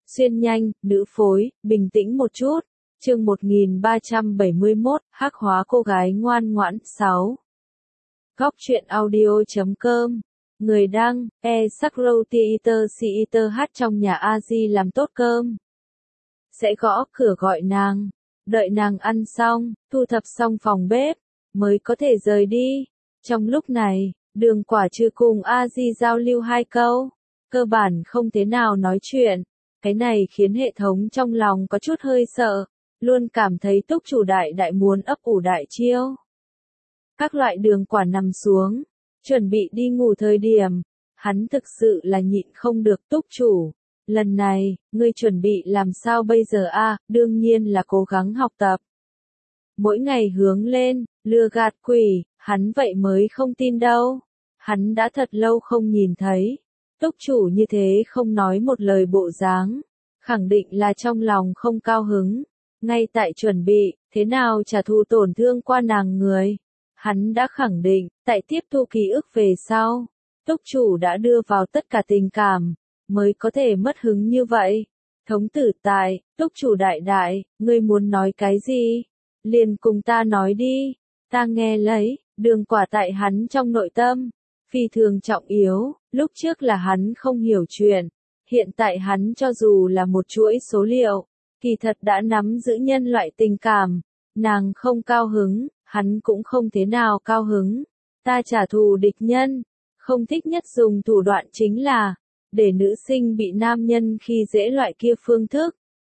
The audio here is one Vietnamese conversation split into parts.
Xuyên nhanh, nữ phối, bình tĩnh một chút. Chương 1371, hắc hóa cô gái ngoan ngoãn. 6. Góc truyện audio.com. Người đăng, Sakrotiiter hát trong nhà A-di làm tốt cơm. Sẽ gõ cửa gọi nàng. Đợi nàng ăn xong, thu thập xong phòng bếp, mới có thể rời đi. Trong lúc này, Đường Quả Trư cùng A-di giao lưu 2 câu. Cơ bản không thế nào nói chuyện. Cái này khiến hệ thống trong lòng có chút hơi sợ. Luôn cảm thấy túc chủ đại đại muốn ấp ủ đại chiêu. Các loại Đường Quả nằm xuống, chuẩn bị đi ngủ thời điểm. Hắn thực sự là nhịn không được. Túc chủ. Lần này, ngươi chuẩn bị làm sao bây giờ a? Đương nhiên là cố gắng học tập. Mỗi ngày hướng lên, lừa gạt quỷ, hắn vậy mới không tin đâu. Hắn đã thật lâu không nhìn thấy. Túc chủ như thế không nói một lời bộ dáng. Khẳng định là trong lòng không cao hứng. Ngay tại chuẩn bị, thế nào trả thù tổn thương qua nàng người. Hắn đã khẳng định, tại tiếp thu ký ức về sau. Túc chủ đã đưa vào tất cả tình cảm. Mới có thể mất hứng như vậy. Thống tử tại, túc chủ đại đại, ngươi muốn nói cái gì? Liền cùng ta nói đi. Ta nghe lấy. Đường Quả tại hắn trong nội tâm. Phi thường trọng yếu, lúc trước là hắn không hiểu chuyện. Hiện tại hắn cho dù là một chuỗi số liệu, kỳ thật đã nắm giữ nhân loại tình cảm. Nàng không cao hứng, hắn cũng không thế nào cao hứng. Ta trả thù địch nhân. Không thích nhất dùng thủ đoạn chính là để nữ sinh bị nam nhân khi dễ loại kia phương thức.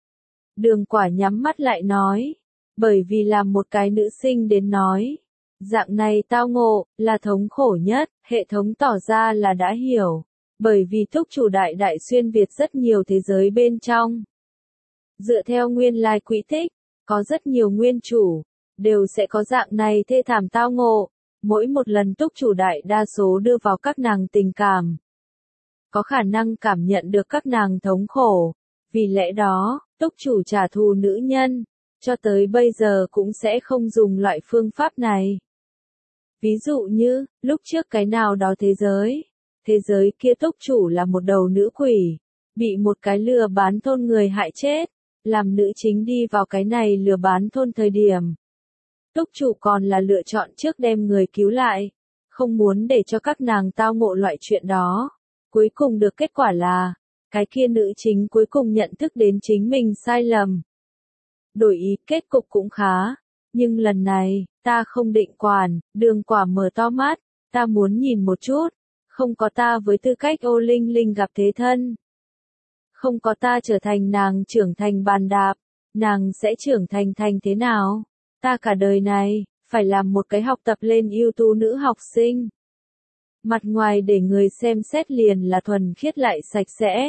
Đường Quả nhắm mắt lại nói. Bởi vì là một cái nữ sinh đến nói. Dạng này tao ngộ, là thống khổ nhất, hệ thống tỏ ra là đã hiểu. Bởi vì túc chủ đại đại xuyên Việt rất nhiều thế giới bên trong. Dựa theo nguyên lai quỹ tích, có rất nhiều nguyên chủ, đều sẽ có dạng này thê thảm tao ngộ. Mỗi một lần túc chủ đại đa số đưa vào các nàng tình cảm. Có khả năng cảm nhận được các nàng thống khổ. Vì lẽ đó, túc chủ trả thù nữ nhân, cho tới bây giờ cũng sẽ không dùng loại phương pháp này. Ví dụ như, lúc trước cái nào đó thế giới kia túc chủ là một đầu nữ quỷ, bị một cái lừa bán thôn người hại chết, làm nữ chính đi vào cái này lừa bán thôn thời điểm. Túc chủ còn là lựa chọn trước đem người cứu lại, không muốn để cho các nàng tao ngộ loại chuyện đó. Cuối cùng được kết quả là, cái kia nữ chính cuối cùng nhận thức đến chính mình sai lầm. Đổi ý kết cục cũng khá, nhưng lần này, ta không định quản. Đường Quả mở to mắt, ta muốn nhìn một chút, không có ta với tư cách ô linh linh gặp thế thân. Không có ta trở thành nàng trưởng thành bàn đạp, nàng sẽ trưởng thành thế nào? Ta cả đời này, phải làm một cái học tập lên ưu tú nữ học sinh. Mặt ngoài để người xem xét liền là thuần khiết lại sạch sẽ.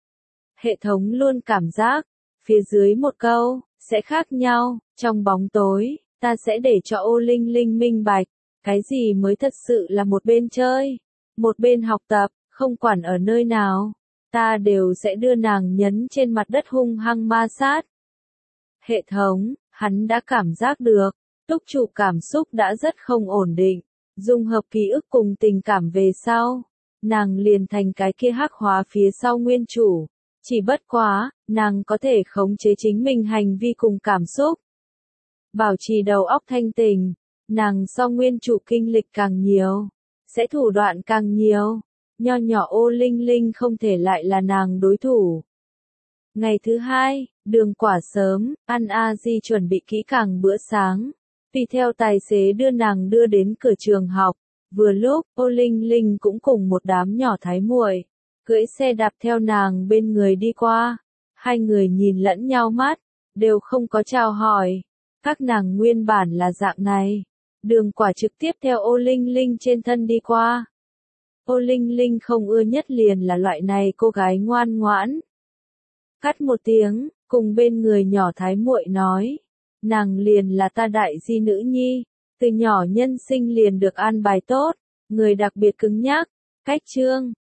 Hệ thống luôn cảm giác, phía dưới một câu, sẽ khác nhau. Trong bóng tối, ta sẽ để cho ô linh linh minh bạch, cái gì mới thật sự là một bên chơi, một bên học tập, không quản ở nơi nào, ta đều sẽ đưa nàng nhấn trên mặt đất hung hăng ma sát. Hệ thống, hắn đã cảm giác được, túc chủ cảm xúc đã rất không ổn định, dung hợp ký ức cùng tình cảm về sau, nàng liền thành cái kia hắc hóa phía sau nguyên chủ. Chỉ bất quá, nàng có thể khống chế chính mình hành vi cùng cảm xúc. Bảo trì đầu óc thanh tỉnh, nàng so nguyên chủ kinh lịch càng nhiều, sẽ thủ đoạn càng nhiều. Nho nhỏ ô linh linh không thể lại là nàng đối thủ. Ngày thứ 2, Đường Quả sớm, ăn A-di chuẩn bị kỹ càng bữa sáng. Tùy theo tài xế đưa nàng đưa đến cửa trường học. Vừa lúc, ô linh linh cũng cùng một đám nhỏ thái muội cưỡi xe đạp theo nàng bên người đi qua. Hai người nhìn lẫn nhau mắt, đều không có chào hỏi. Các nàng nguyên bản là dạng này. Đường Quả trực tiếp theo ô linh linh trên thân đi qua. Ô linh linh không ưa nhất liền là loại này cô gái ngoan ngoãn. Cắt một tiếng, cùng bên người nhỏ thái muội nói. Nàng liền là ta đại di nữ nhi. Từ nhỏ nhân sinh liền được an bài tốt. Người đặc biệt cứng nhắc. Cách chương,